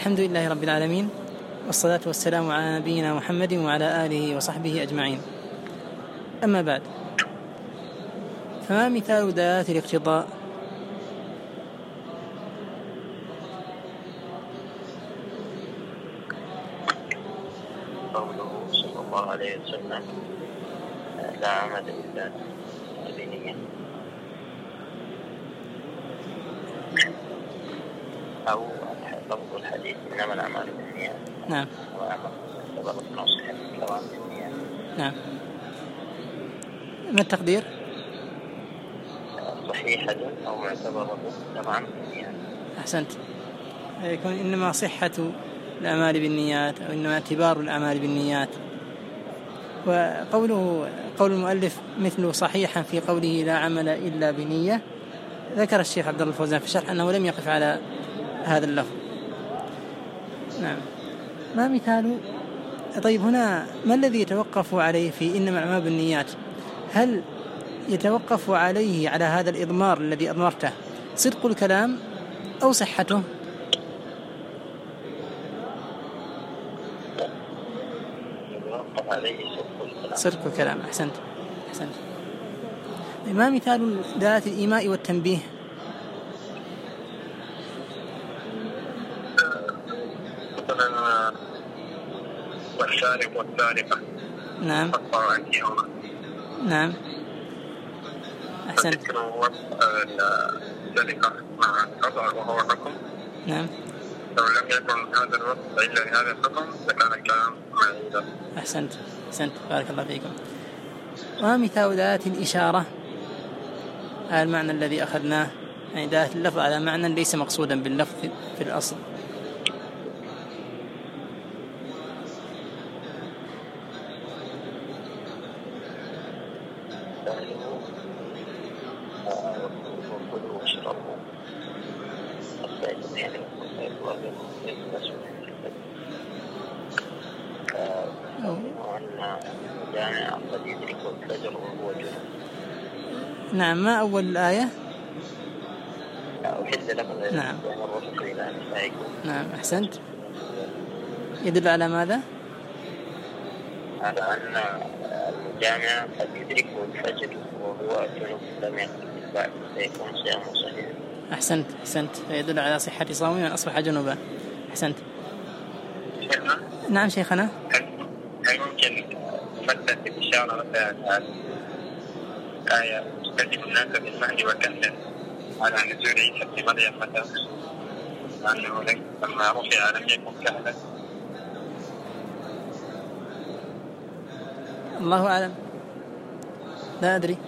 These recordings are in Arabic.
الحمد لله رب العالمين، والصلاة والسلام على نبينا محمد وعلى آله وصحبه أجمعين. أما بعد، فما مثال دلالات الاقتضاء؟ قوله صلى الله عليه وسلم: لا عمل إلا بنية، أو لفظ الحديث: إنما الأعمال بالنيات. نعم. وأعتبر النصح الكلام بالنيات. نعم. ما التقدير؟ صحيحة أو معتبرة طبعا بالنيات. أحسنت. يكون إنما صحة الأعمال بالنيات، أو إنما اعتبار الأعمال بالنيات. وقوله قول المؤلف مثل صحيحا في قوله لا عمل إلا بنية، ذكر الشيخ عبد الله الفوزان في الشرح أنه لم يقف على هذا اللفظ. نعم. ما مثال؟ طيب، هنا ما الذي يتوقف عليه في إنما الأعمال بالنيات؟ هل يتوقف عليه على هذا الإضمار الذي أضمرته صدق الكلام أو صحته؟ صدق الكلام. أحسنت. ما مثال دلالة الإيماء والتنبيه؟ مثلا والسارق والسارقة. نعم. نعم. أحسنت. السرقة مع القطع وهو حكم. نعم. لو لم يكن هذا الوصف إلا لهذا الحكم لكان الكلام معيدا. أحسنت. بارك الله فيكم. وما مثال دلالة الإشارة على المعنى الذي أخذناه، يعني دلالة اللفظ على معنى ليس مقصودا باللفظ في الأصل؟ نعم. ما أول الآية؟ نعم. أحسنت. يدل على ماذا؟ على أن الجامع قد يدركه الفجر وهو جنوب لم يقل بعد فيكون صيامه صحيح. أحسنت. يدل على صحة صومه من أصبح جنوبا. أحسنت. شيخنا؟ نعم شيخنا. هل ممكن نمثل بالإشارة مثلا آية تجد الناس بالمهد وكهلا على نزول عيسى بن مريم مثلا، لأنه لما رفع لم يكن كهلا؟ الله أعلم، لا أدري.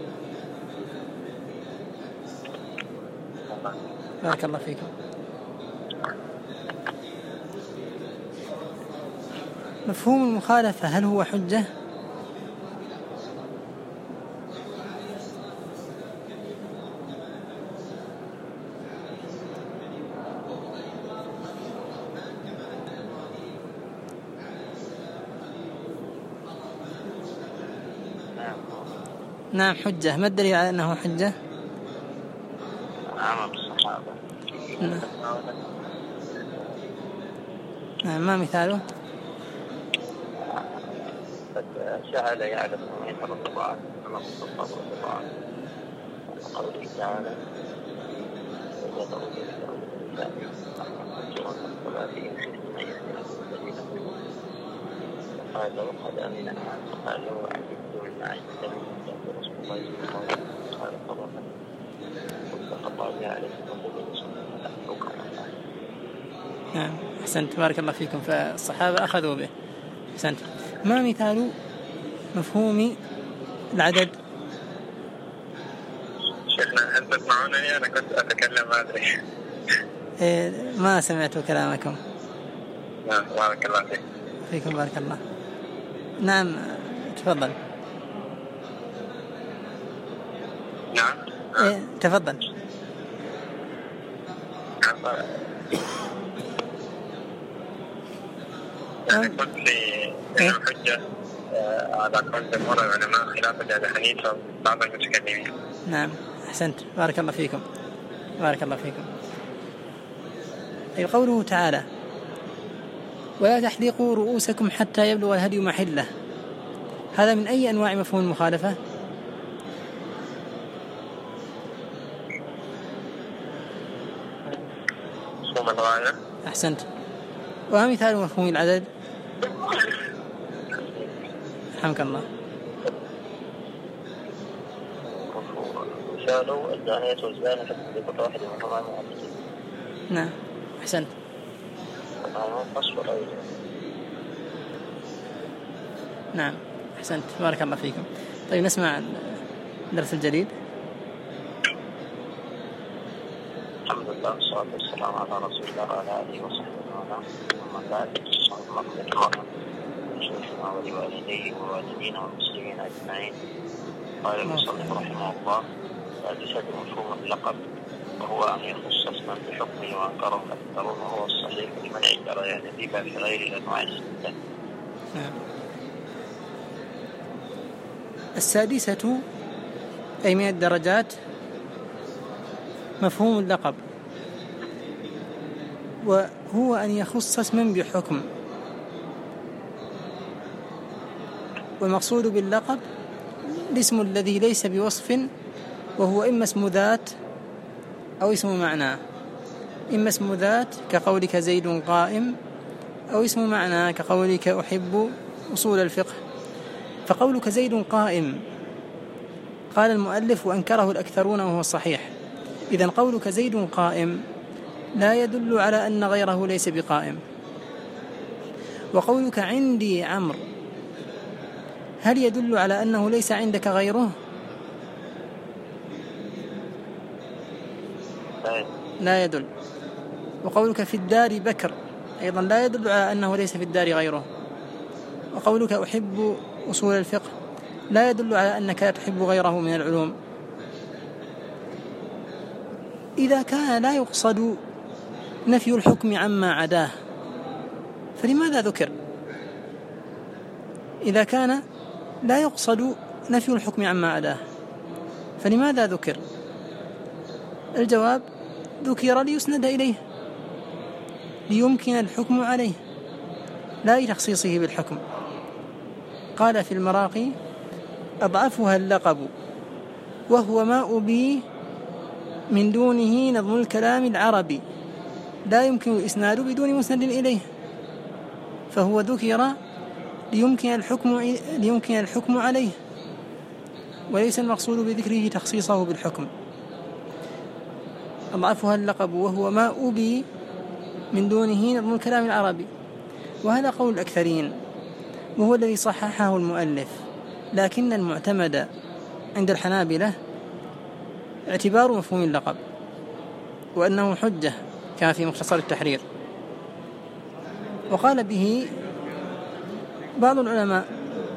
بارك الله فيكم. مفهوم المخالفة هل هو حجة؟ نعم حجة. ما الدليل على أنه حجة؟ عمل الصحابة. نعم. ما مثاله؟ سأل يعلم من يترتب على قوله تعالى: قال وقد أمن قال له عبدت من عجل من رسول الله صلى الله عليه وسلم قال قضى فقطع عليه نعم. أحسنت. بارك الله فيكم. فالصحابة أخذوا به. أحسنت. ما مثال مفهوم العدد؟ شيخنا هل تسمعونني؟ أنا كنت أتكلم ما أدري. ما سمعت كلامكم. نعم. بارك الله فيكم. بارك الله. نعم تفضل. نعم. تفضل. يعني قلت لي الحجة على قول جمهور العلماء خلافا لأبي حنيفة بعض المتكلمين. نعم. أحسنت. بارك الله فيكم. أي قوله تعالى: ولا تحلقوا رؤوسكم حتى يبلغ الهدي محله. هذا من أي أنواع مفهوم المخالفة؟ مفهوم الغاية. أحسنت. وما مثال مفهوم العدد؟ رحمك الله. مثاله الزانية والزاني فاجلدوا كل واحد منهما مئة جلدة. نعم أحسنت. نعم أحسنت بارك الله فيكم. طيب نسمع الدرس الجديد. الحمد لله والصلاة والسلام على رسول الله وعلى آله وصحبه وسلم. أما بعد شيخنا ولوالديه ووالدينا والمسلمين أجمعين. قال المصنف رحمه الله: سادسة مفهوم اللقب، وهو أن يخص اسما بحكمه وأنكره الأكثرون، وهو الصحيح لمنع الجريان الربا في غير الأنواع الستة. السادسة أي من الدرجات مفهوم اللقب، وهو أن يخص اسما بحكم. والمقصود باللقب الاسم الذي ليس بوصف، وهو إما اسم ذات أو اسم معنى. إما اسم ذات كقولك زيد قائم، أو اسم معنى كقولك أحب أصول الفقه. فقولك زيد قائم قال المؤلف وأنكره الأكثرون وهو الصحيح. إذن قولك زيد قائم لا يدل على أن غيره ليس بقائم. وقولك عندي عمرو هل يدل على أنه ليس عندك غيره؟ لا يدل. وقولك في الدار بكر أيضا لا يدل على أنه ليس في الدار غيره. وقولك أحب أصول الفقه لا يدل على أنك تحب غيره من العلوم. إذا كان لا يقصد نفي الحكم عما عداه فلماذا ذكر؟ إذا كان لا يقصد نفي الحكم عما عداه فلماذا ذكر؟ الجواب: ذكر ليسند إليه، ليمكن الحكم عليه، لا لتخصيصه بالحكم. قال في المراقي: أضعفها اللقب، وهو ما أبي من دونه نظم الكلام العربي، لا يمكن الإسناد بدون مسند إليه. فهو ذكر ليمكن الحكم عليه، وليس المقصود بذكره تخصيصه بالحكم. أضعفها اللقب، وهو ما أبي من دونه نظم الكلام العربي. وهذا قول الأكثرين، وهو الذي صححه المؤلف. لكن المعتمد عند الحنابلة اعتبار مفهوم اللقب، وأنه حجة كما في مختصر التحرير. وقال به بعض العلماء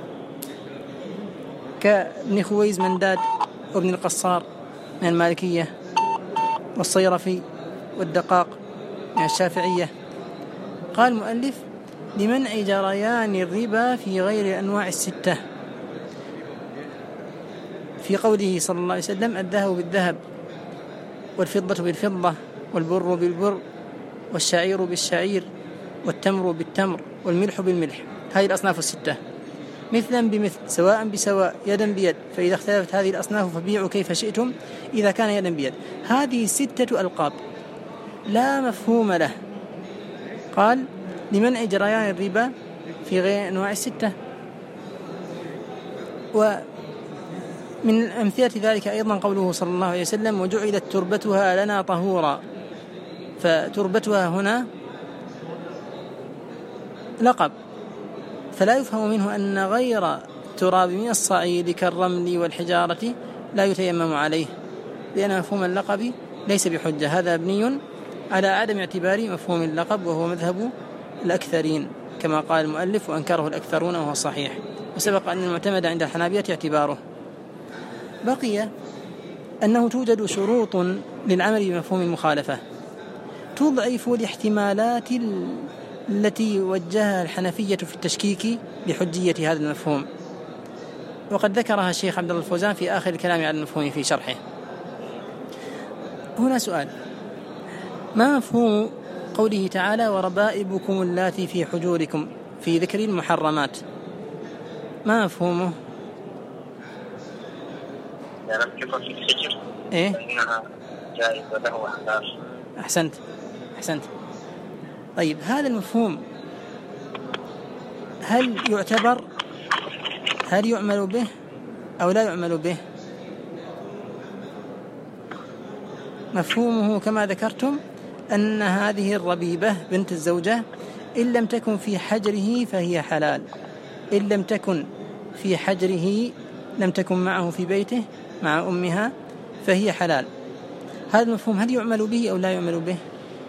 كابن خويز منداد وابن القصار من المالكية، والصيرفي والدقاق من الشافعية. قال المؤلف: لمنع جريان الربا في غير الأنواع الستة، في قوله صلى الله عليه وسلم: الذهب بالذهب، والفضة بالفضة، والبر بالبر، والشعير بالشعير، والتمر بالتمر، والملح بالملح. هذه الأصناف الستة مثلا بمثل، سواء بسواء، يدا بيد. فإذا اختلفت هذه الأصناف فبيعوا كيف شئتم إذا كان يدا بيد. هذه 6 ألقاب لا مفهوم له. قال: لمنع جريان الربا في غير أنواع الستة. ومن أمثلة ذلك أيضا قوله صلى الله عليه وسلم: وجعلت تربتها لنا طهورا. فتربتها هنا لقب، فلا يفهم منه أن غير التراب من الصعيد كالرمل والحجارة لا يتيمم عليه، لأن مفهوم اللقب ليس بحجة. هذا مبني على عدم اعتبار مفهوم اللقب، وهو مذهب الأكثرين كما قال المؤلف: وأنكره الأكثرون وهو صحيح. وسبق أن المعتمد عند الحنابلة اعتباره. بقي أنه توجد شروط للعمل بمفهوم المخالفة تضعف الاحتمالات التي وجهها الحنفية في التشكيك بحجية هذا المفهوم، وقد ذكرها الشيخ عبد الله الفوزان في آخر الكلام على المفهوم في شرحه. هنا سؤال: ما مفهوم قوله تعالى وربائبكم اللاتي في حجوركم في ذكر المحرمات، ما مفهومه؟ يعني لم تكن في الحجر إيه؟ فإنها جائزة له وحلال. أحسنت. طيب هذا المفهوم هل يعتبر، هل يعمل به أو لا يعمل به؟ مفهومه كما ذكرتم أن هذه الربيبة بنت الزوجة إن لم تكن في حجره فهي حلال، إن لم تكن في حجره، لم تكن معه في بيته مع أمها فهي حلال. هذا المفهوم هل يعمل به أو لا يعمل به؟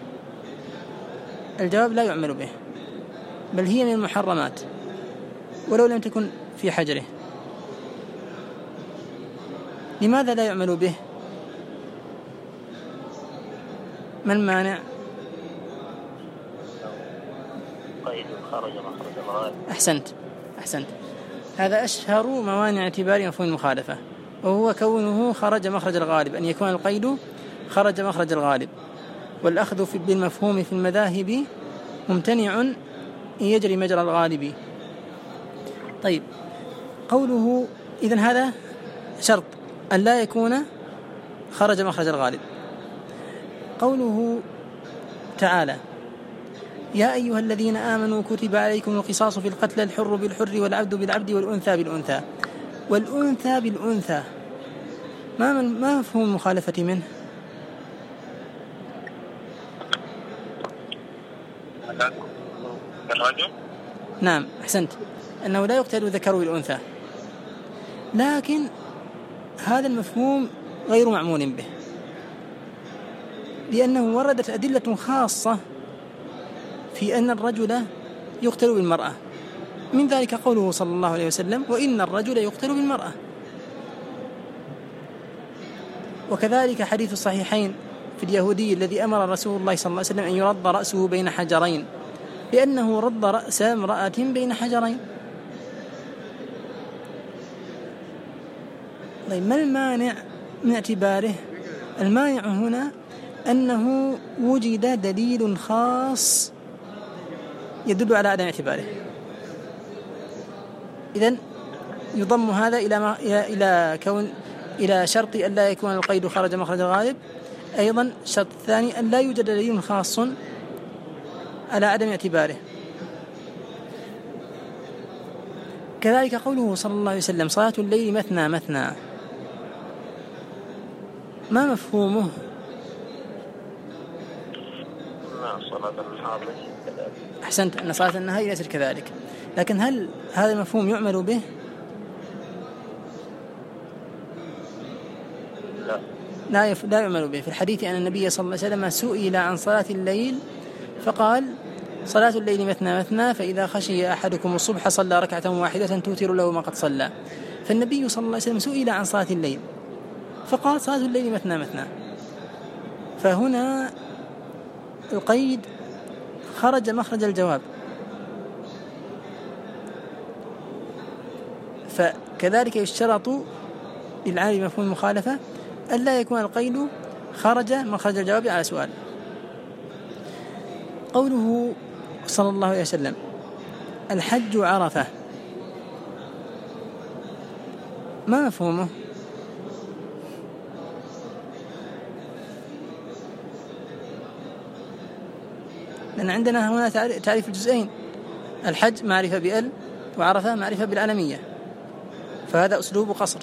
الجواب لا يعمل به، بل هي من المحرمات ولو لم تكن في حجره. لماذا لا يعمل به؟ ما المانع؟ قيد خرج مخرج الغالب. أحسنت. هذا أشهر موانع اعتبار مفهوم المخالفة، وهو كونه خرج مخرج الغالب، أن يكون القيد خرج مخرج الغالب. والأخذ بالمفهوم في المذاهب ممتنع إن يجري مجرى الغالب. طيب قوله إذن هذا شرط أن لا يكون خرج مخرج الغالب. قوله تعالى يا أيها الذين آمنوا كتب عليكم القصاص في القتلى الحر بالحر والعبد بالعبد والأنثى بالأنثى. والأنثى بالأنثى ما مفهوم المخالفة منه؟ الرجل. نعم أحسنت، أنه لا يقتل ذكر بالأنثى، لكن هذا المفهوم غير معمول به، لأنه وردت أدلة خاصة في أن الرجل يقتل بالمرأة، من ذلك قوله صلى الله عليه وسلم وإن الرجل يقتل بالمرأة. وكذلك حديث الصحيحين في اليهودي الذي أمر رسول الله صلى الله عليه وسلم أن يرد رأسه بين حجرين، لأنه رد رأس امرأة بين حجرين. طيب ما المانع من اعتباره؟ المانع هنا أنه وجد دليل خاص يدل على عدم اعتباره. إذن يضم هذا إلى شرط أن لا يكون القيد خرج مخرج الغالب. أيضا الشرط الثاني أن لا يوجد دليل خاص على عدم اعتباره. كذلك قوله صلى الله عليه وسلم صلاة الليل مثنى مثنى، ما مفهومه؟ صلاة النهار كذلك. أحسنت، أن صلاة النهار ليست كذلك، لكن هل هذا المفهوم يعمل به؟ لا يعمل به. في الحديث أن النبي صلى الله عليه وسلم سئل عن صلاة الليل فقال صلاة الليل مثنى مثنى، فإذا خشي أحدكم الصبح صلى ركعة واحدة توتر له ما قد صلى. فالنبي صلى الله عليه وسلم سئل عن صلاة الليل فقال صلاة الليل مثنى مثنى. فهنا القيد خرج مخرج الجواب. فكذلك يشترط للعامل مفهوم المخالفة ألا يكون القيد خرج مخرج الجواب على سؤال. قوله صلى الله عليه وسلم الحج عرفة، ما مفهومه؟ لأن عندنا هنا تعريف الجزئين، الحج معرفة بأل وعرفة معرفة بالعلمية، فهذا أسلوب قصر.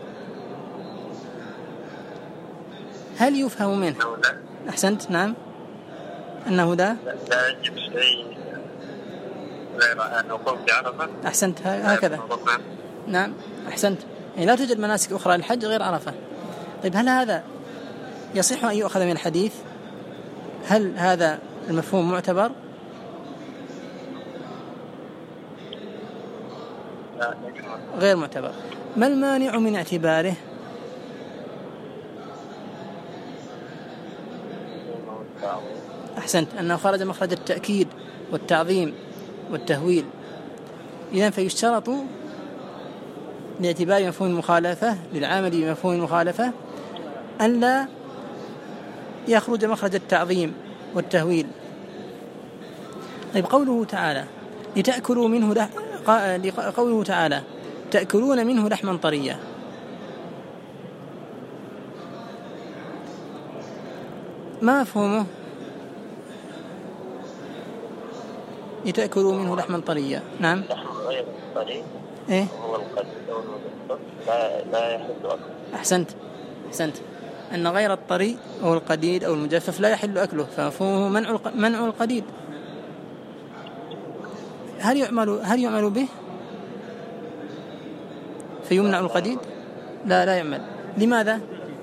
هل يفهم منه؟ أحسنت، نعم، أنه لا يجب شيء غير الوقوف بعرفة. أحسنت، هكذا، نعم أحسنت، يعني لا توجد مناسك أخرى للحج غير عرفة. طيب هل هذا يصح أن يؤخذ من الحديث؟ هل هذا المفهوم معتبر؟ غير معتبر. ما المانع من اعتباره؟ أحسنت، أنه خرج مخرج التأكيد والتعظيم والتهويل. إذن فيشترط لاعتبار مفهوم المخالفة للعامل بمفهوم المخالفة أن لا يخرج مخرج التعظيم والتهويل طيب قوله تعالى لتأكلوا منه قوله تعالى تأكلون منه لحما طريا، ما مفهومه؟ لتأكلوا منه لحما طريا. نعم. لحم غير الطري إيه؟ هو القديد أو المجفف لا يحل أكله. أحسنت أن غير الطري أو القديد أو المجفف لا يحل أكله، فمفهومه منع القديد. هل يعمل به فيمنع القديد؟ لا يعمل. لماذا؟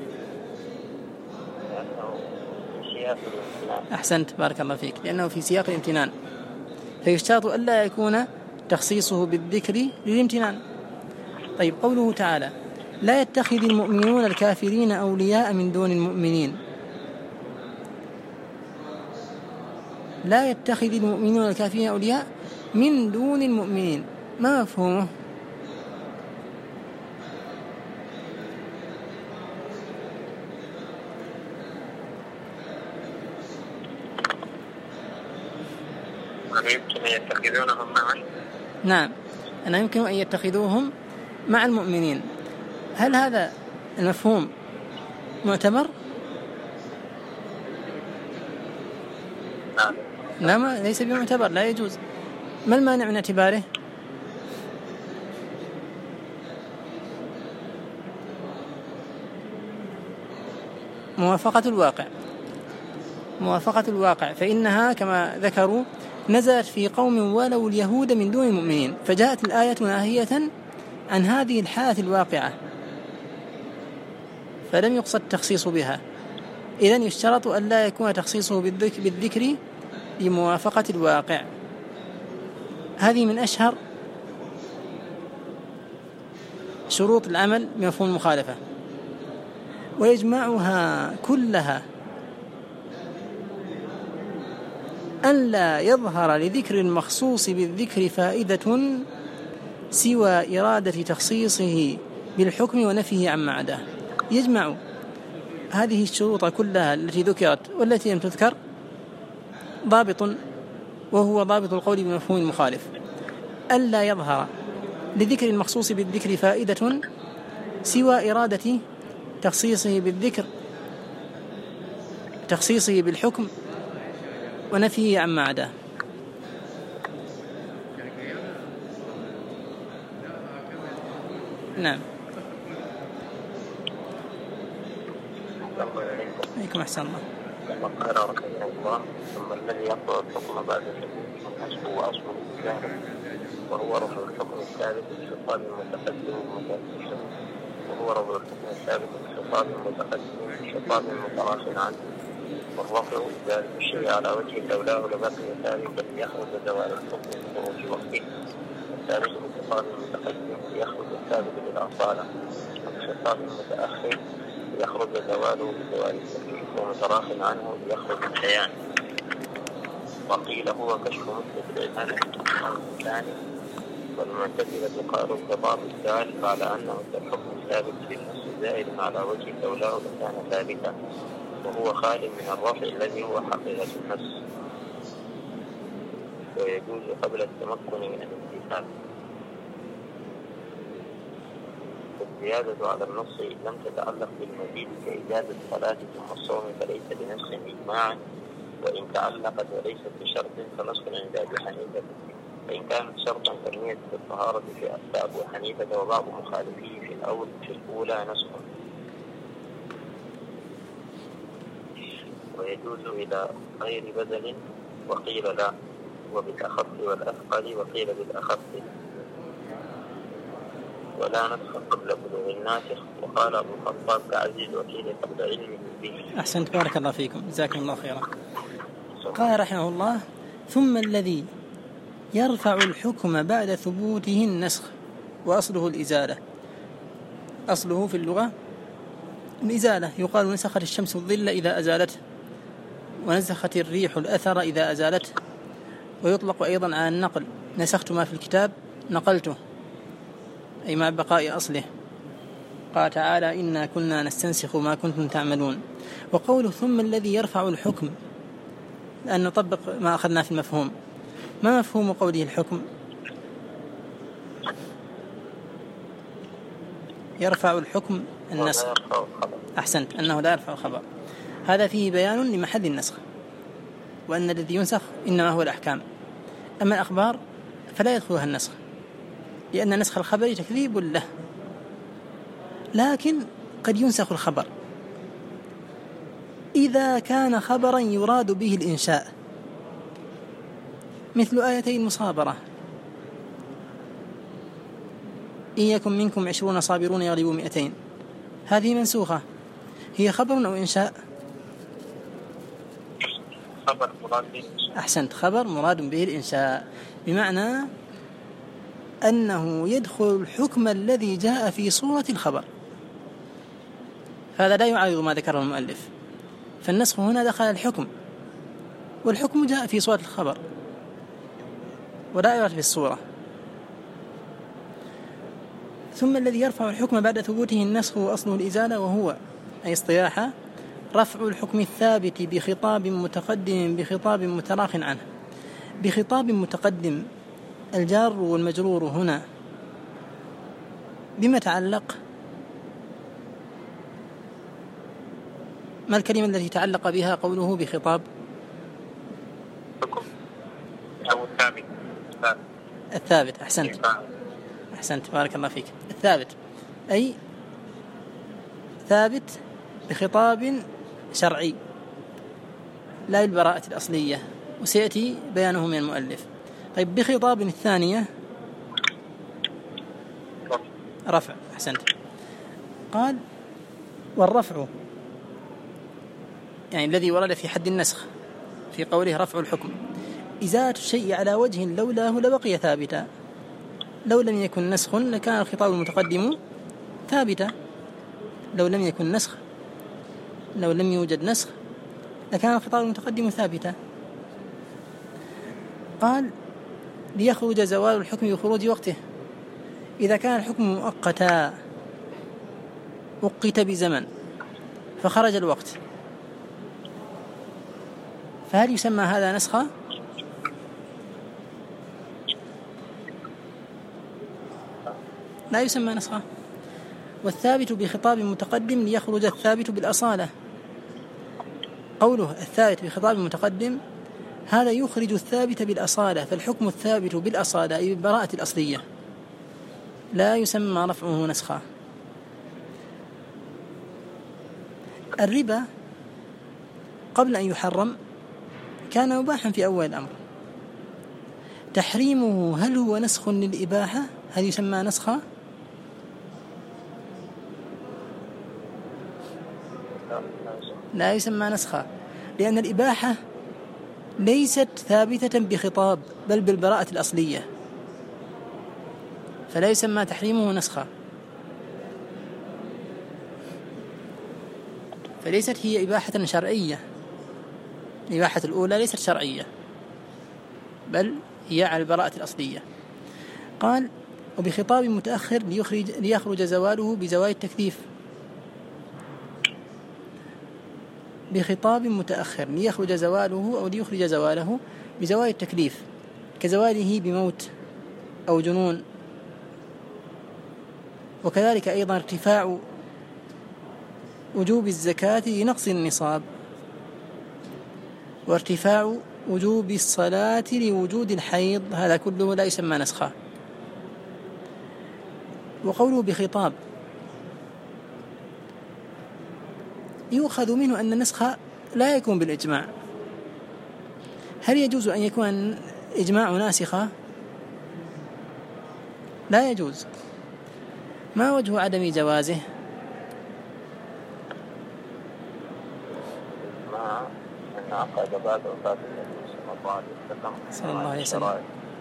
أحسنت بارك الله فيك، لأنه في سياق الامتنان، فيشترط ألا يكون تخصيصه بالذكر للامتنان. طيب قوله تعالى لا يتخذ المؤمنون الكافرين أولياء من دون المؤمنين، لا يتخذ المؤمنون الكافرين أولياء من دون المؤمنين، ما مفهومه؟ يمكن أن يتخذونهم معا. نعم، أنا يمكن أن يتخذوهم مع المؤمنين. هل هذا المفهوم معتبر؟ نعم. لا، ليس بمعتبر، لا يجوز. ما المانع من اعتباره؟ موافقة الواقع، فإنها كما ذكروا نزلت في قوم ولوا اليهود من دون المؤمنين، فجاءت الآية ناهية عن هذه الحالة الواقعة، فلم يقصد التخصيص بها. إذن يشترط أن لا يكون تخصيصه بالذكر لموافقة الواقع. هذه من أشهر شروط العمل بمفهوم المخالفة، ويجمعها كلها أن لا يظهر لذكر المخصوص بالذكر فائدة سوى إرادة تخصيصه بالحكم ونفيه عما عداه. يجمع هذه الشروط كلها التي ذكرت والتي لم تذكر ضابط، وهو ضابط القول بمفهوم المخالف: ألا يظهر لذكر المخصوص بالذكر فائدة سوى إرادة تخصيصه بالحكم ونفيه عما عداه. نعم. عليكم أحسن الله. ثم قال رحمه الله: ثم الذي يقرأ الحكم بعد الحكم هو أصل الإجابة، وهو رفع الحكم الثابت بخطاب متقدم متأخر، وهو رفع الحكم الثابت بخطاب متقدم بخطاب متراخٍ عنه، والرفع إذا الشيء على وجه لولاه لبقي ثابتا ليخرج زوال الحكم من خروج وقته، والثابت بخطاب متقدم ليخرج الثابت بالأصالة، وبخطاب متأخر ليخرج زواله بزوال التكليف، ومتراخٍ عنه ليخرج البيان. وقيل هو كشف مثل العبادة الثاني، والمعتزلة قالوا ببعض الدال على أنه الحكم الثابت في النص زائد على وجه لولاه لكان ثابتا، وهو خال من الرفع الذي هو حقيقة النص، ويجوز قبل التمكن من الامتثال. والزيادة على النص لم تتعلق بالمزيد كإجازة الصلاة ثم الصوم فليس بنص إجماعا، وإن تعلقت وليست بشرط فنص عند أبي حنيفة، فإن كانت شرطا كالنية بالطهارة في أبو حنيفة وبعض مخالفيه في الأولى نص، ويجوز إلى غير بدل، وقيل لا، وبالأخف والأثقل، وقيل بالأخف، ولا نسخ قبل بلوغ الناسخ، وقال أبو الخطاب كعزيز وقيل قبل علمه به. أحسنت بارك الله فيكم، جزاكم الله خيرا. قال رحمه الله: ثم الذي يرفع الحكم بعد ثبوته النسخ، وأصله الإزالة. أصله في اللغة الإزالة، يقال نسخت الشمس الظل إذا أزالته، ونسخت الريح الأثر إذا أزالته، ويطلق أيضا على النقل: نسخت ما في الكتاب نقلته، أي مع بقاء أصله. قال تعالى: إنا كنا نستنسخ ما كنتم تعملون. وقوله ثم الذي يرفع الحكم، لأن نطبق ما أخذنا في المفهوم، ما مفهوم قوله الحكم؟ يرفع الحكم النسخ. أحسنت، أنه لا يرفع الخبر. هذا فيه بيان لمحل النسخ، وأن الذي ينسخ إنما هو الأحكام، أما الأخبار فلا يدخلها النسخ، لأن نسخ الخبر تكذيب له. لكن قد ينسخ الخبر إذا كان خبرا يراد به الإنشاء، مثل آيتي المصابرة: إن يكن منكم 20 صابرون يغلبوا 200. هذه منسوخة، هي خبر أو إنشاء؟ خبر مراد به. أحسنت، خبر مراد به الإنشاء، بمعنى أنه يدخل الحكم الذي جاء في صورة الخبر، هذا لا يعارض ما ذكره المؤلف. فالنسخ هنا دخل الحكم، والحكم جاء في صورة الخبر ولا يعرف في الصورة. ثم الذي يرفع الحكم بعد ثبوته النسخ وأصله الإزالة، وهو أي اصطلاحا رفع الحكم الثابت بخطاب متقدم بخطاب متراخ عنه. بخطاب متقدم، الجار والمجرور هنا بما تعلق؟ ما الكلمة التي تعلق بها قوله بخطاب؟ حكم أو الثابت. الثابت. أحسنت بارك الله فيك. الثابت أي ثابت بخطاب شرعي لا بالبراءة الأصلية، وسيأتي بيانه من المؤلف. طيب بخطاب الثانية رفع. أحسنت. قال والرفع يعني الذي ورد في حد النسخ في قوله رفع الحكم إزالة الشيء على وجه لولاه لبقي ثابتا. لو لم يكن نسخ لكان الخطاب المتقدم ثابتا. لو لم يكن نسخ، لو لم يوجد نسخ لكان الخطاب المتقدم ثابتا. قال ليخرج زوال الحكم بخروج وقته. إذا كان الحكم مؤقتا وقت بزمن فخرج الوقت، فهل يسمى هذا نسخا؟ لا يسمى نسخا. والثابت بخطاب متقدم ليخرج الثابت بالأصالة. قوله الثابت بخطاب متقدم هذا يخرج الثابت بالأصالة، فالحكم الثابت بالأصالة أي بالبراءة الأصلية لا يسمى رفعه نسخا. الربا قبل أن يحرم كان مباحا في أول الأمر، تحريمه هل هو نسخ للإباحة؟ هل يسمى نسخا؟ لا يسمى نسخا، لأن الإباحة ليست ثابتة بخطاب بل بالبراءة الأصلية، فلا يسمى تحريمه نسخا. فليست هي إباحة شرعية، الإباحة الأولى ليست شرعية بل هي على البراءة الأصلية. قال وبخطاب متأخر ليخرج زواله بزوال التكليف. بخطاب متأخر ليخرج زواله أو ليخرج زواله بزوال التكليف، كزواله بموت أو جنون. وكذلك أيضا ارتفاع وجوب الزكاة لنقص النصاب، وارتفاع وجوب الصلاة لوجود الحيض، هذا كله لا يسمى نسخا. وقوله بخطاب يؤخذ منه أن النسخ لا يكون بالإجماع. هل يجوز أن يكون إجماع ناسخا؟ لا يجوز. ما وجه عدم جوازه؟ عقد بعد وفاة النبي صلى الله عليه وسلم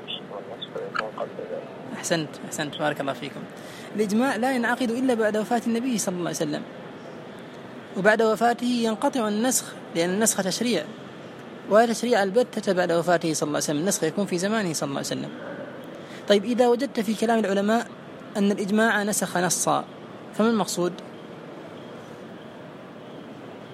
أحسنت بارك الله فيكم. الإجماع لا ينعقد إلا بعد وفاة النبي صلى الله عليه وسلم، وبعد وفاته ينقطع النسخ، لأن النسخ تشريع، ولا تشريع البتة بعد وفاته صلى الله عليه وسلم، النسخ يكون في زمانه صلى الله عليه وسلم. طيب إذا وجدت في كلام العلماء أن الإجماع نسخ نصا، فما المقصود؟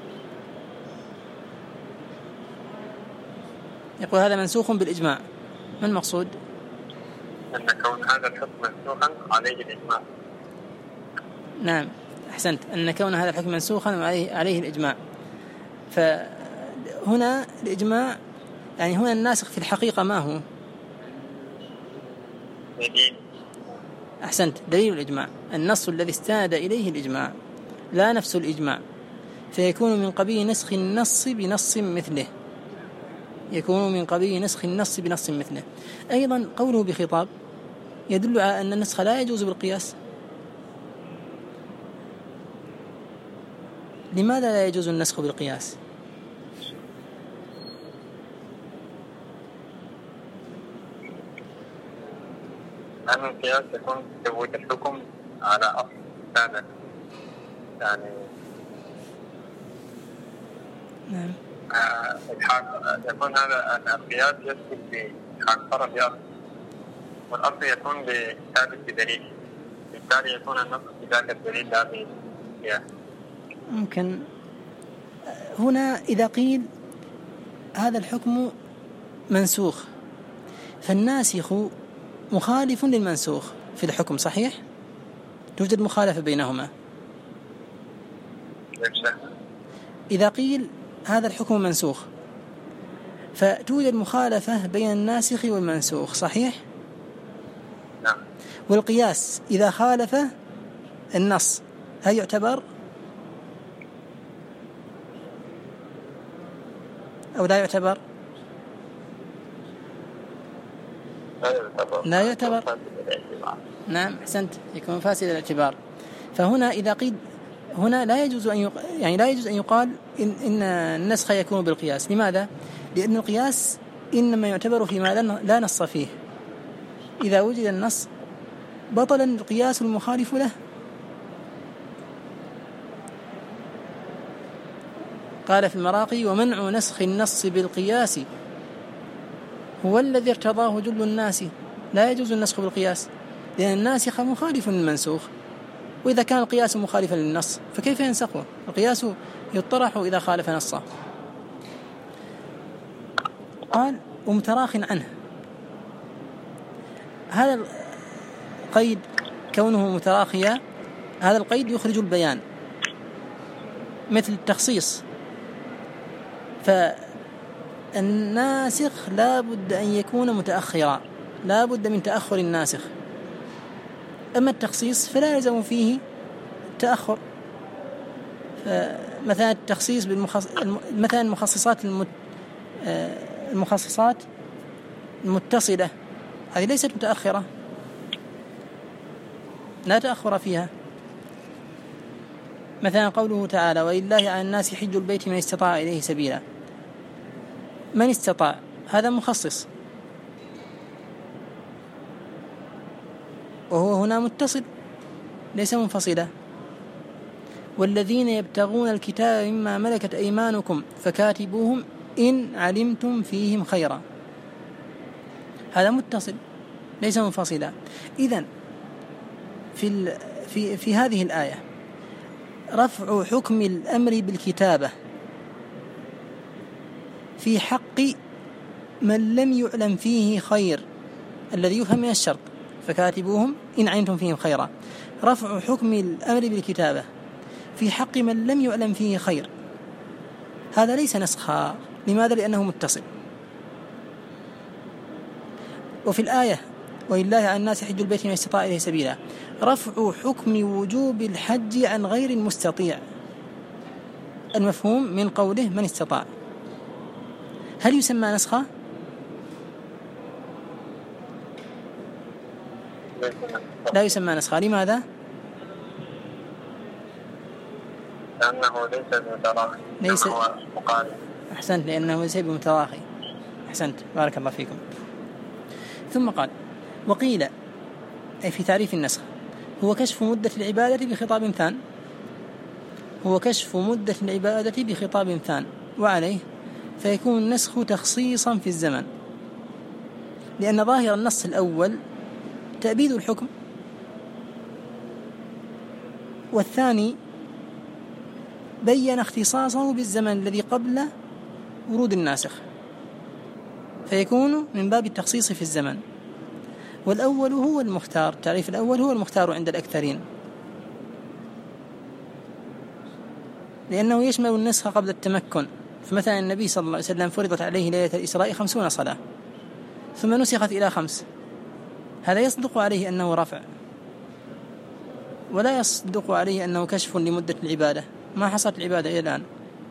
يقول هذا منسوخ بالإجماع، ما المقصود؟ أن كون هذا الحكم منسوخا عليه الإجماع. نعم أحسنت، أن كون هذا الحكم منسوخا عليه الإجماع. فهنا الإجماع يعني هنا الناسخ في الحقيقة ما هو؟ دليل. أحسنت، دليل الإجماع، النص الذي استند إليه الإجماع لا نفس الإجماع، فيكون من قبيل نسخ النص بنص مثله، يكون من قبيل نسخ النص بنص مثله. أيضا قوله بخطاب يدل على أن النسخ لا يجوز بالقياس. لماذا لا يجوز النسخ بالقياس؟ لأن القياس يكون ثبوت الحكم على أصل ثابت، يعني نعم. يكون هذا القياس يثبت بإلحاق طرف أصل، والأصل يكون ثابت بدليل، بالتالي يكون النص بذاك الدليل لا بالقياس. ممكن هنا إذا قيل هذا الحكم منسوخ فالناسخ مخالف للمنسوخ في الحكم، صحيح؟ توجد مخالفة بينهما. إذا قيل هذا الحكم منسوخ فتوجد مخالفة بين الناسخ والمنسوخ، صحيح؟ نعم. والقياس إذا خالف النص هل يعتبر أو لا يعتبر؟ لا يعتبر. نعم أحسنت، يكون فاسد الاعتبار. فهنا إذا قيل هنا لا يجوز أن يقال إن النسخ يكون بالقياس. لماذا؟ لأن القياس إنما يعتبر فيما لا نص فيه. إذا وجد النص بطل القياس المخالف له. قال في المراقي: ومنع نسخ النص بالقياس هو الذي ارتضاه جل الناس. لا يجوز النسخ بالقياس لأن الناسخ مخالف للمنسوخ، وإذا كان القياس مخالفا للنص فكيف ينسخه؟ القياس يطرح إذا خالف نصه. قال: ومتراخ عنه. هذا القيد كونه متراخيا، هذا القيد يخرج البيان مثل التخصيص، فالناسخ لا بد أن يكون متأخرا، لا بد من تأخر الناسخ. أما التخصيص فلا يلزم فيه تأخر. مثلا التخصيص مثلا المخصصات المتصلة هذه ليست متأخرة، لا تأخر فيها. مثلا قوله تعالى: ولله على الناس حج البيت من استطاع إليه سبيلا. من استطاع هذا مخصص، وهو هنا متصل ليس منفصلا. والذين يبتغون الكتاب مما ملكت أيمانكم فكاتبوهم إن علمتم فيهم خيرا. هذا متصل ليس منفصلا. إذن في هذه الآية رفع حكم الأمر بالكتابة في حق من لم يعلم فيه خير، الذي يفهم من الشرط فكاتبوهم إن علمتم فيهم خيرا. رفع حكم الأمر بالكتابة في حق من لم يعلم فيه خير، هذا ليس نسخا. لماذا؟ لأنه متصل. وفي الآية: ولله على الناس حج البيت من استطاع إليه سبيلا، رفع حكم وجوب الحج عن غير المستطيع، المفهوم من قوله من استطاع. هل يسمى نسخا؟ لا يسمى نسخا. لماذا؟ لأنه ليس بمتراخي، ليس مقارن. أحسنت، لأنه ليس بمتراخي. أحسنت، بارك الله فيكم. ثم قال: وقيل أي في تعريف النسخ: هو كشف مدة العبادة بخطاب ثان. هو كشف مدة العبادة بخطاب ثان، وعليه فيكون النسخ تخصيصا في الزمن، لأن ظاهر النص الأول تأبيد الحكم، والثاني بين اختصاصه بالزمن الذي قبل ورود الناسخ. فيكون من باب التخصيص في الزمن. والأول هو المختار، التعريف الأول هو المختار عند الأكثرين، لأنه يشمل النسخ قبل التمكن. فمثلا النبي صلى الله عليه وسلم فرضت عليه ليلة الإسراء 50 صلاة ثم نسخت إلى 5، هذا يصدق عليه أنه رفع، ولا يصدق عليه أنه كشف لمدة العبادة، ما حصلت العبادة إلى الآن.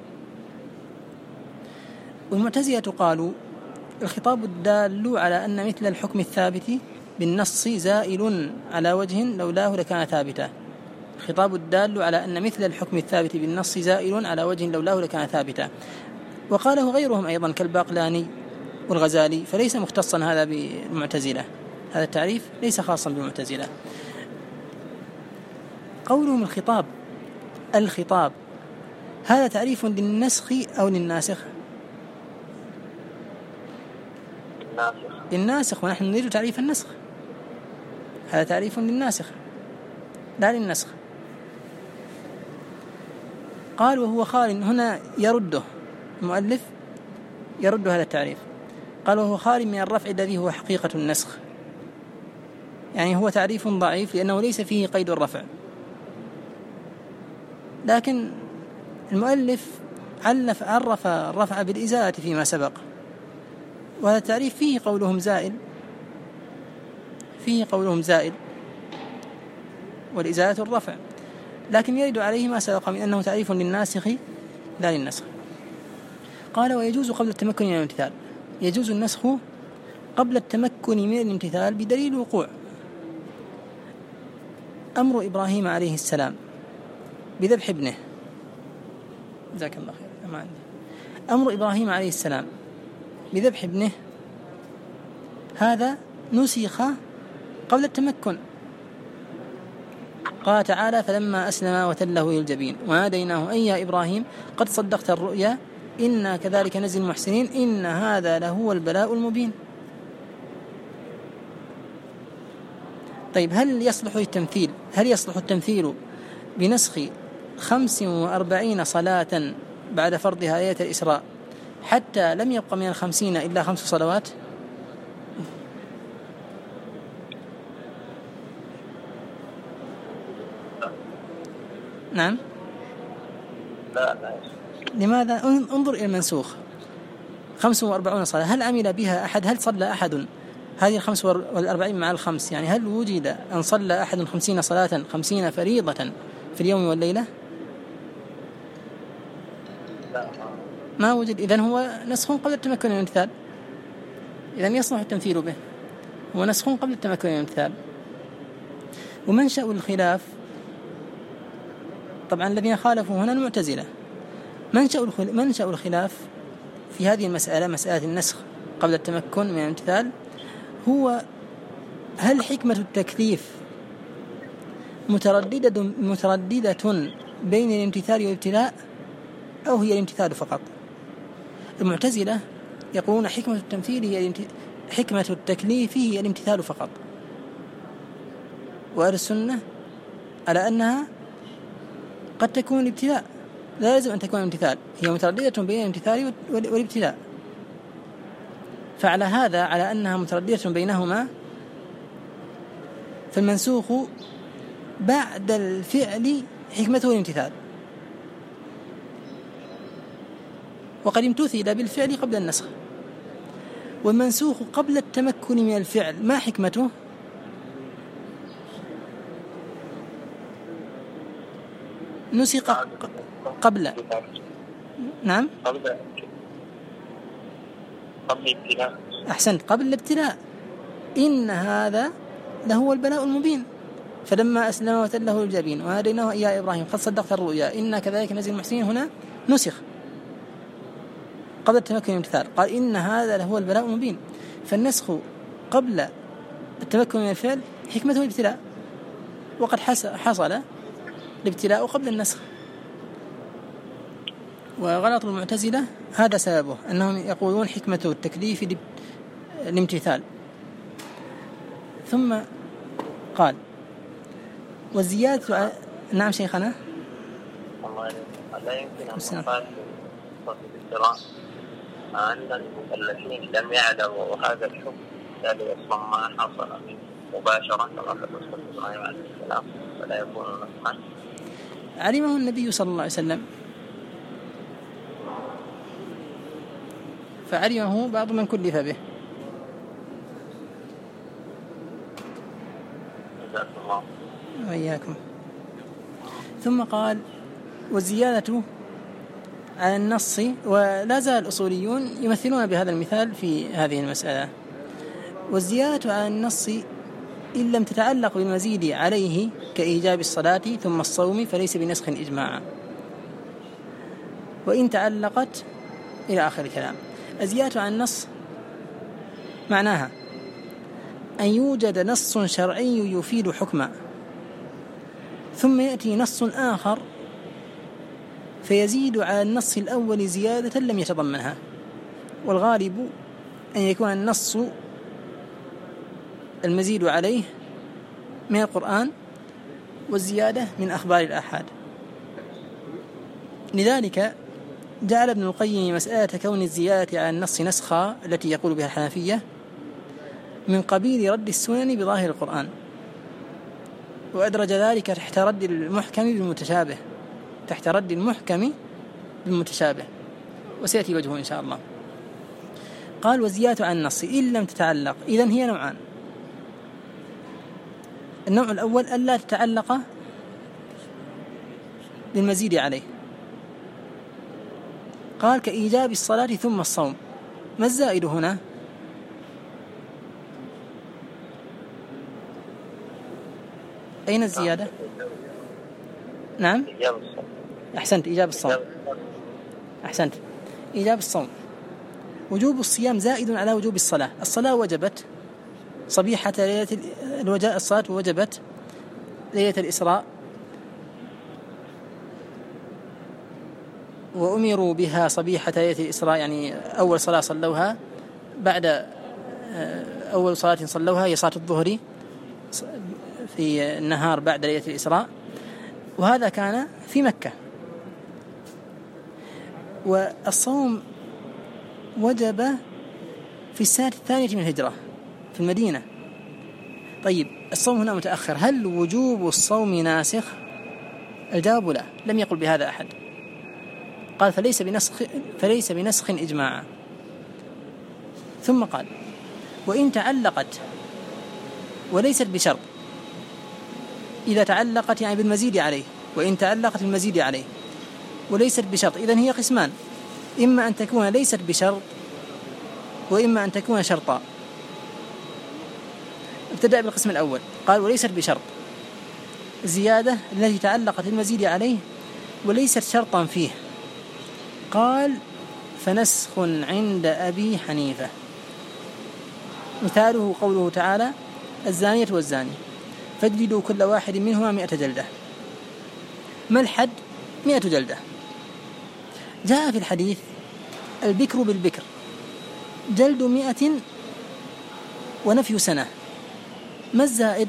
والمعتزلة قالوا الخطاب الدال على أن مثل الحكم الثابت بالنص زائل على وجه لولاه لكان ثابتا. الخطاب الدال على أن مثل الحكم الثابت بالنص زائل على وجه لولاه لكان ثابتا، وقاله غيرهم أيضا كالباقلاني والغزالي، فليس مختصا هذا بالمعتزلة، هذا التعريف ليس خاصا بالمعتزلة. قولهم الخطاب هذا تعريف للنسخ أو للناسخ؟ للناسخ، ونحن نريد تعريف النسخ، هذا تعريف للناسخ لا للنسخ. قال وهو خال، هنا يرده المؤلف، يرد هذا التعريف، قال وهو خال من الرفع الذي هو حقيقة النسخ، يعني هو تعريف ضعيف لأنه ليس فيه قيد الرفع. لكن المؤلف عرف الرفع بالإزالة فيما سبق، وهذا التعريف فيه قولهم زائل، والإزالة الرفع، لكن يرد عليه ما سبق من أنه تعريف للناسخ لا للنسخ. قال ويجوز قبل التمكن من الامتثال، يجوز النسخ قبل التمكن من الامتثال بدليل وقوع أمر إبراهيم عليه السلام بذبح ابنه، جزاك الله خير، ما عندي. أمر إبراهيم عليه السلام بذبح ابنه هذا نسخ قبل التمكن. قال تعالى فلما أسلم وتله للجبين وناديناه أي يا إبراهيم قد صدقت الرؤيا إنا كذلك نجزي المحسنين إن هذا لهو البلاء المبين. طيب هل يصلح التمثيل بنسخ 45 صلاة بعد فرضها ليلة الإسراء حتى لم يبق من 50 إلا 5 صلوات؟ نعم. لا. لماذا؟ انظر إلى المنسوخ 45 صلاة، هل عمل بها أحد؟ هل صلى أحد هذه 45 مع 5؟ يعني هل وجد أن صلى أحد 50 صلاة 50 فريضة في اليوم والليلة؟ لا ما وجد. إذن هو نسخ قبل التمكن من الامتثال، إذن يصلح التمثيل به، هو نسخ قبل التمكن من الامتثال. ومنشأ الخلاف طبعا الذين خالفوا هنا المعتزلة، منشأ الخلاف في هذه المسألة، مسألة النسخ قبل التمكن من الامتثال، هو هل حكمة التكليف مترددة بين الامتثال والابتلاء أو هي الامتثال فقط؟ المعتزلة يقولون حكمة التكليف هي الامتثال فقط، وأهل السنة على أنها قد تكون الابتلاء، لا لازم أن تكون الامتثال، هي مترددة بين الامتثال والابتلاء. فعلى هذا على أنها مترددة بينهما، فالمنسوخ بعد الفعل حكمته الامتثال، وقد امتثل بالفعل قبل النسخ. والمنسوخ قبل التمكن من الفعل ما حكمته؟ نسخ قبل. نعم قبل الابتلاء. أحسنت، قبل الابتلاء. إن هذا لهو البلاء المبين فلما أسلم وتله للجبين وناديناه يا إبراهيم قد صدقت الرؤيا إنا كذلك نجزي المحسنين، هنا نسخ قبل التمكن من الامتثال، قال إن هذا لهو البلاء المبين. فالنسخ قبل التمكن من الفعل حكمته الابتلاء، وقد حصل الابتلاء قبل النسخ. وغلط المعتزلة هذا سببه، أنهم يقولون حكمة التكليف الامتثال. ثم قال والزيادة نعم شيخنا. الله لا يمكن أن نقال أن المكلفين لم يعلموا هذا الحكم الذي يسمع ما حصل مباشرة كما في الرسول إبراهيم عليه السلام فلا يكون نسخا. علمه النبي صلى الله عليه وسلم، فعلمه بعض من كلف به. وإياكم. ثم قال والزيادة على النص، ولا زال الأصوليون يمثلون بهذا المثال في هذه المسألة. والزيادة على النص إن لم تتعلق بالمزيد عليه كإيجاب الصلاة ثم الصوم فليس بنسخ إجماعا، وإن تعلقت إلى آخر الكلام. الزيادة على النص معناها أن يوجد نص شرعي يفيد حكما ثم يأتي نص آخر فيزيد على النص الأول زيادة لم يتضمنها، والغالب أن يكون النص المزيد عليه من القرآن والزيادة من أخبار الآحاد. لذلك جعل ابن القيم مسألة كون الزيادة على النص نسخا التي يقول بها الحنفية من قبيل رد السنن بظاهر القرآن، وأدرج ذلك تحت رد المحكم بالمتشابه، تحت رد المحكم بالمتشابه، وسيأتي وجهه إن شاء الله. قال وزيادة عن النص إن لم تتعلق، إذن هي نوعان. النوع الأول ألا تتعلق بالمزيد عليه، قال كإيجاب الصلاة ثم الصوم. ما الزائد هنا؟ أين الزيادة؟ نعم أحسنت، إيجاب الصوم. أحسنت، إيجاب الصوم. وجوب الصيام زائد على وجوب الصلاة. الصلاة وجبت صبيحة ليلة الصلاة وجبت ليلة الإسراء، وأمروا بها صبيحة ليلة الإسراء، يعني أول صلاة صلوها بعد أول صلاة صلوها هي صلاة الظهر في النهار بعد ليلة الإسراء، وهذا كان في مكة. والصوم وجب في السنة الثانية من الهجرة في المدينة. طيب الصوم هنا متأخر، هل وجوب الصوم ناسخ؟ الجواب لا، لم يقل بهذا أحد. قال فليس بنسخ إجماعا. ثم قال وإن تعلقت وليست بشرط، إذا تعلقت يعني بالمزيد عليه، وإن تعلقت بالمزيد عليه وليست بشرط، إذن هي قسمان، إما أن تكون ليست بشرط وإما أن تكون شرطا. ابتدأ بالقسم الأول، قال وليست بشرط، الزيادة التي تعلقت بالمزيد عليه وليست شرطا فيه. قال فنسخ عند أبي حنيفة، مثاله قوله تعالى الزانية والزاني فاجلدوا كل واحد منهما 100 جلدة. ما الحد؟ 100 جلدة. جاء في الحديث البكر بالبكر جلد 100 ونفي سنة. ما الزائد؟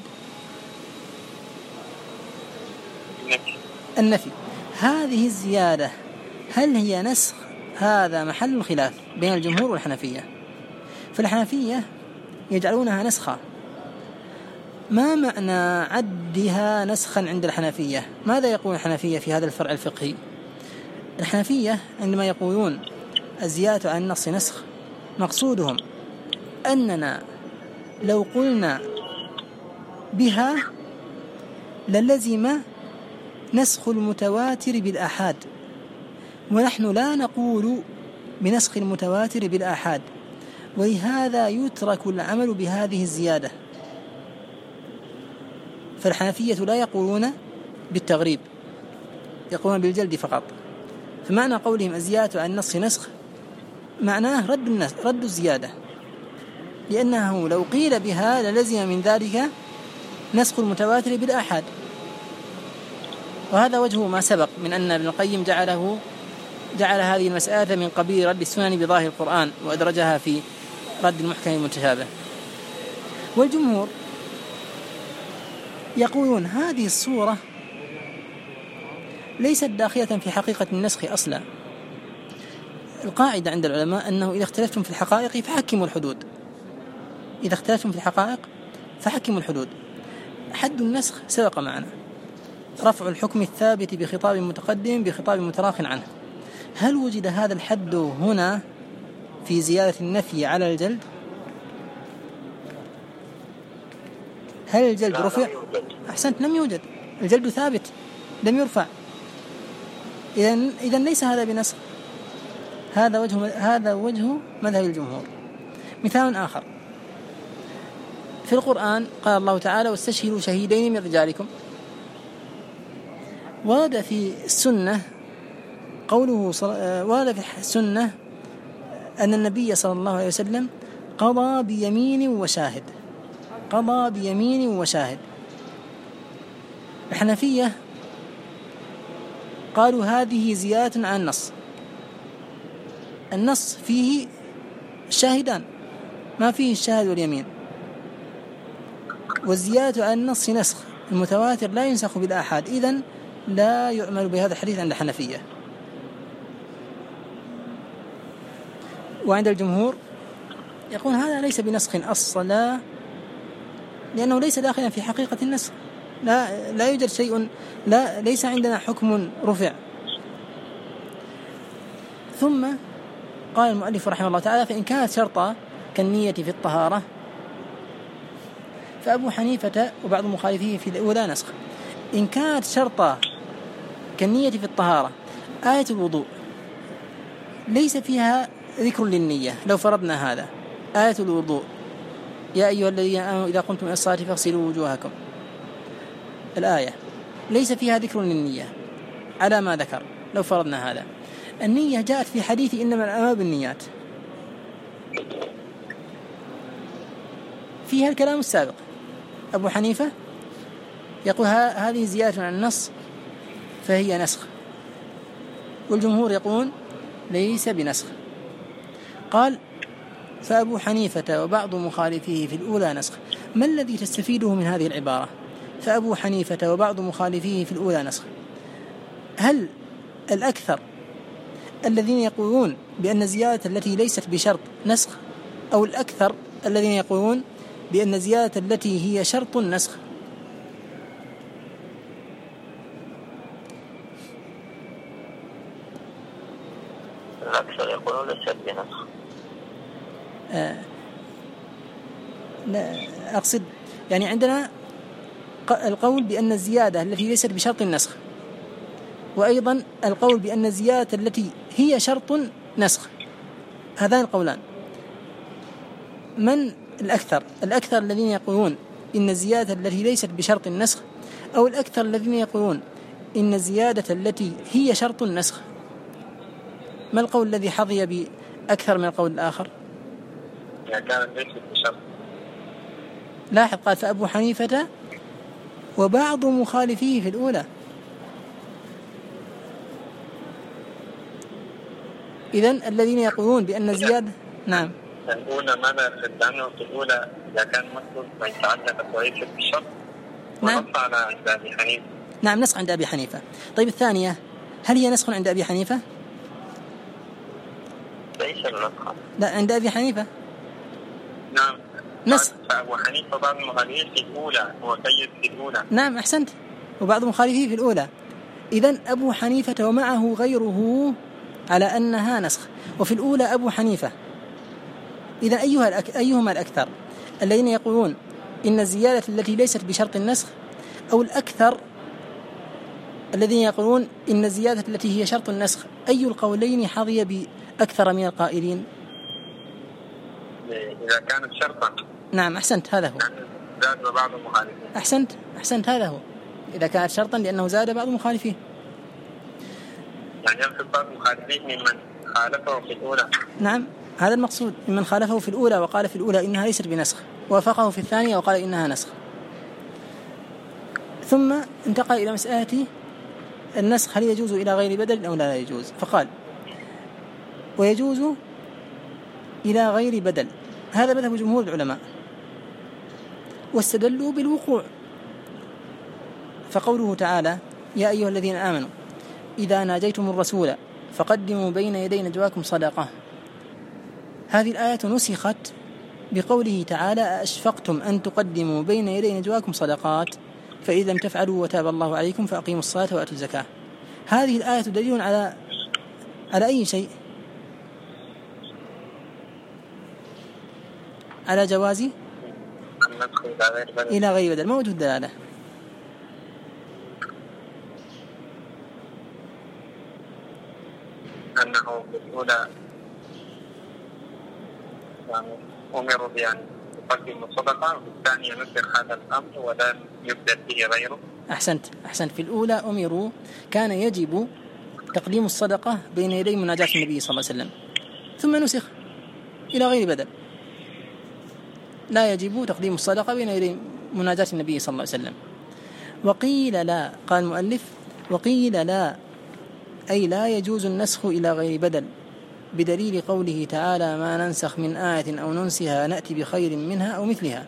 النفي. هذه الزيادة هل هي نسخ؟ هذا محل الخلاف بين الجمهور والحنفية. فالحنفية يجعلونها نسخة. ما معنى عدها نسخا عند الحنفية؟ ماذا يقول الحنفية في هذا الفرع الفقهي؟ الحنفية عندما يقولون الزيادة عن النص نسخ، مقصودهم أننا لو قلنا بها للزم نسخ المتواتر بالآحاد، ونحن لا نقول بنسخ المتواتر بالآحاد، ولهذا يترك العمل بهذه الزيادة. فالحنفية لا يقولون بالتغريب، يقولون بالجلد فقط. فمعنى قولهم الزيادة عن النص نسخ معناه رد الزيادة، لأنه لو قيل بها للزم من ذلك نسخ المتواتر بالآحاد. وهذا وجه ما سبق من أن ابن القيم جعل هذه المسألة من قبيل رد السنن بظاهر القرآن، وأدرجها في رد المحكم المتشابه. والجمهور يقولون هذه الصورة ليست داخلة في حقيقة النسخ أصلا. القاعدة عند العلماء أنه إذا اختلفتم في الحقائق فحكموا الحدود. إذا اختلفتم في الحقائق فحكموا الحدود. حد النسخ سبق معنا، رفع الحكم الثابت بخطاب متقدم بخطاب متراخ عنه. هل وجد هذا الحد هنا في زيادة النفي على الجلد؟ هل الجلد رفع؟ أحسنت، لم يوجد. الجلد ثابت لم يرفع. إذن ليس هذا بنسخ. هذا وجه مذهب الجمهور. مثال آخر، في القرآن قال الله تعالى: واستشهدوا شهيدين من رجالكم. ورد في السنة أن النبي صلى الله عليه وسلم قضى بيمين وشاهد. الحنفية قالوا هذه زيادة عن النص فيه الشاهدان، ما فيه الشاهد واليمين. والزيادة عن النص نسخ، المتواتر لا ينسخ بالآحاد، إذن لا يعمل بهذا الحديث عند الحنفية. وعند الجمهور يقول هذا ليس بنسخ أصلا، لأنه ليس داخلا في حقيقة النسخ. لا يوجد شيء، ليس عندنا حكم رفع. ثم قال المؤلف رحمه الله تعالى: فإن كانت شرطا كالنية في الطهارة فأبو حنيفة وبعض مخالفيه في الأولى نسخ. إن كانت شرطا كالنية في الطهارة، آية الوضوء ليس فيها ذكر للنية. لو فرضنا هذا، آية الوضوء: يا أيها الذين آمنوا إذا قمتم إلى الصلاة فاغسلوا وجوهكم، الآية ليس فيها ذكر للنية على ما ذكر. لو فرضنا هذا، النية جاءت في حديث إنما الأعمال بالنيات، فيها الكلام السابق. أبو حنيفة يقول هذه زيادة عن النص فهي نسخ، والجمهور يقول ليس بنسخ. قال: فأبو حنيفة وبعض مخالفيه في الأولى نسخ. ما الذي تستفيده من هذه العبارة؟ فأبو حنيفة وبعض مخالفيه في الأولى نسخ. هل الأكثر الذين يقولون بأن الزيادة التي ليست بشرط نسخ، أو الأكثر الذين يقولون بأن الزيادة التي هي شرط نسخ؟ الأكثر يقولون ليست بنسخ. لا أقصد يعني عندنا القول بأن الزيادة التي ليست بشرط النسخ، وأيضا القول بأن الزيادة التي هي شرط نسخ. هذان القولان، من الأكثر؟ الأكثر الذين يقولون إن الزيادة التي ليست بشرط النسخ، أو الأكثر الذين يقولون إن الزيادة التي هي شرط النسخ؟ ما القول الذي حظي بأكثر من القول الآخر؟ يعني كانت ليست بشرط. لاحظ، قال: فأبو حنيفة وبعض مخالفيه في الأولى. إذن الذين يقولون بأن الزيادة، نعم، الأولى ماذا لأنه في الأولى إذا كان مطلوب ما يتعلق وليس بالشرط، نعم، ونص على عند أبي حنيفة. نعم، نسخ عند أبي حنيفة. طيب الثانية، هل هي نسخ عند أبي حنيفة؟ ليس النسخ. لا، عند أبي حنيفة. نعم، نسخ. فأبو حنيفة بعض المخالفين في الأولى، هو قيد في الأولى. نعم، أحسنت، وبعض مخالفيه في الأولى. إذن أبو حنيفة ومعه غيره على أنها نسخ، وفي الأولى أبو حنيفة. إذن أيهما الأكثر؟ الذين يقولون إن الزيادة التي ليست بشرط النسخ، أو الأكثر الذين يقولون إن الزيادة التي هي شرط النسخ؟ أي القولين حظي بأكثر من القائلين؟ إذا كانت شرطا. نعم، أحسنت، هذا هو. زاد بعض المخالفين. أحسنت، هذا هو. إذا كانت شرطا لأنه زاد بعض المخالفيه. يعني يقصد بعض المخالفين ممن خالفه في الأولى. نعم، هذا المقصود، ممن خالفه في الأولى وقال في الأولى إنها ليست بنسخ، وافقه في الثانية وقال إنها نسخ. ثم انتقل إلى مسألة النسخ: هل يجوز إلى غير بدل أو لا يجوز؟ فقال: ويجوز إلى غير بدل. هذا مذهب جمهور العلماء، واستدلوا بالوقوع. فقوله تعالى: يا أيها الذين آمنوا إذا ناجيتم الرسول فقدموا بين يدي نجواكم صدقة. هذه الآية نسخت بقوله تعالى أشفقتم أن تقدموا بين يدي نجواكم صدقات فإذا لم تفعلوا وتاب الله عليكم فأقيموا الصلاة وآتوا الزكاة. هذه الآية دليل على أي شيء؟ على جواز إلى غير بدل. ما وجه الدلالة؟ أنه بالأولى يعني أمروا بأن يقدموا الصدقة، والثانية نسخ هذا الأمر ولم يبدل به غيره. أحسنت. في الأولى أمروا، كان يجب تقديم الصدقة بين يدي مناجاة النبي صلى الله عليه وسلم، ثم نسخ إلى غير بدل، لا يجب تقديم الصدقة بين يدي مناجاة النبي صلى الله عليه وسلم. وقيل لا، قال المؤلف وقيل لا أي لا يجوز النسخ إلى غير بدل، بدليل قوله تعالى ما ننسخ من آية أو ننسها نأتي بخير منها أو مثلها.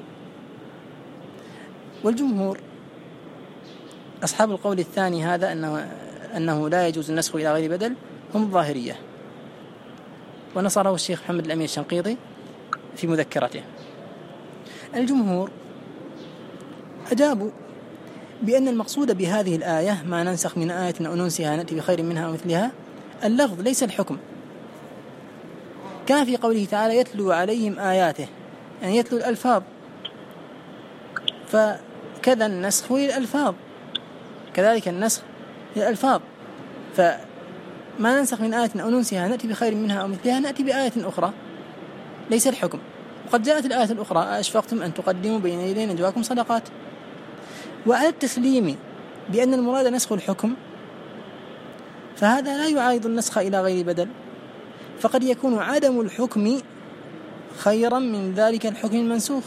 والجمهور أصحاب القول الثاني هذا أنه لا يجوز النسخ إلى غير بدل هم الظاهرية، ونصره الشيخ محمد الأمين الشنقيطي في مذكرته. الجمهور أجابوا بأن المقصود بهذه الآية ما ننسخ من آية أو ننسها نأتي بخير منها أو مثلها اللفظ ليس الحكم، كان في قوله تعالى يتلو عليهم آياته، يعني يتلو الألفاظ، فكذا النسخ للألفاظ، كذلك النسخ للألفاظ، فما ننسخ من آية أو ننسها نأتي بخير منها أو مثلها نأتي بآية أخرى، ليس الحكم. وقد جاءت الآية الأخرى أشفقتم أن تقدموا بين يدي نجواكم صدقات. وعلى التسليم بأن المراد نسخ الحكم، فهذا لا يعارض النسخ إلى غير بدل، فقد يكون عدم الحكم خيرا من ذلك الحكم المنسوخ.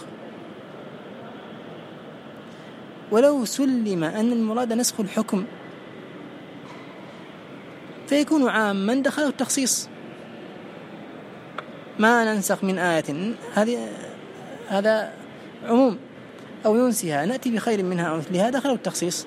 ولو سلم أن المراد نسخ الحكم فيكون عاما دخله التخصيص، ما ننسخ من آية هذا عموم، أو ننسها نأتي بخير منها أو مثلها دخله التخصيص،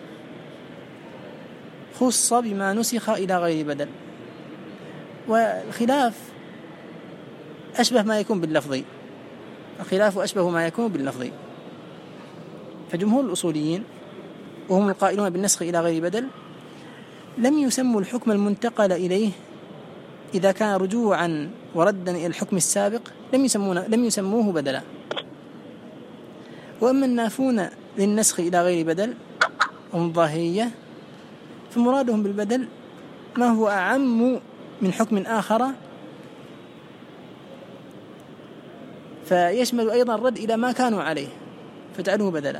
خص بما نسخ إلى غير بدل. والخلاف أشبه ما يكون باللفظي، الخلاف أشبه ما يكون باللفظي. فجمهور الأصوليين وهم القائلون بالنسخ إلى غير بدل لم يسموا الحكم المنتقل إليه إذا كان رجوعا وردا إلى الحكم السابق لم يسموه بدلا. وأما النافون للنسخ إلى غير بدل هم الظاهرية، فمرادهم بالبدل ما هو أعم من حكم آخر، فيشمل أيضا الرد إلى ما كانوا عليه فجعلوه بدلا.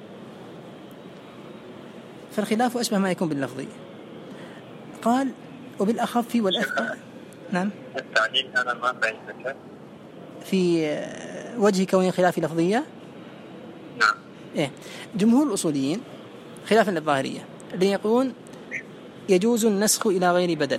فالخلاف أشبه ما يكون باللفظي. قال وبالأخف والأثقل. نعم. التعليل أنا ما فهمت في وجه كونه خلاف لفظية. نعم. جمهور الأصوليين خلافا للظاهرية الذين يقولون يجوز النسخ إلى غير بدل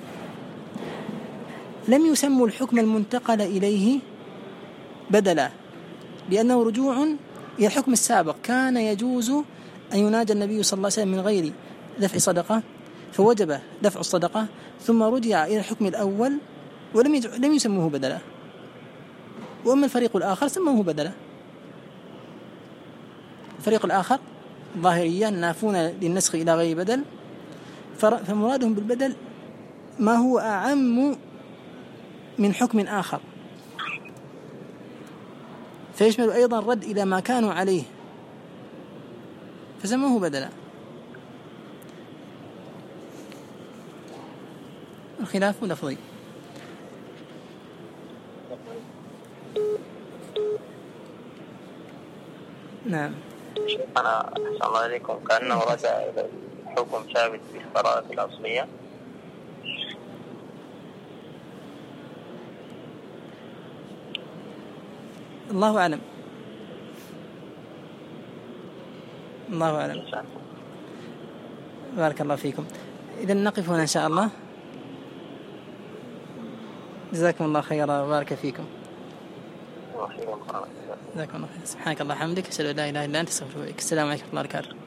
لم يسموا الحكم المنتقل إليه بدلا، لأنه رجوع إلى الحكم السابق. كان يجوز أن يناجى النبي صلى الله عليه وسلم من غير دفع صدقة فوجب دفع الصدقة، ثم رجع إلى الحكم الأول ولم يسموه بدلا. وأما الفريق الآخر سموه بدلا. الفريق الآخر ظاهريا نافون للنسخ إلى غير بدل، فمرادهم بالبدل ما هو أعم من حكم آخر، فيشمل أيضا الرد إلى ما كانوا عليه فسموه بدلا. الخلاف لفظي. نعم. أنا أحسن الله عليكم، كأنه رجع إلى الحكم ثابت في القراءة الأصلية. الله أعلم. الله أعلم. بارك الله فيكم. إذن نقف هنا إن شاء الله. جزاكم الله خيرا وبارك فيكم. جزاكم الله خيرا. سبحانك الله وبحمدك، أشهد أن لا إله إلا أنت، أستغفرك. السلام عليكم ورحمة الله وبركاته.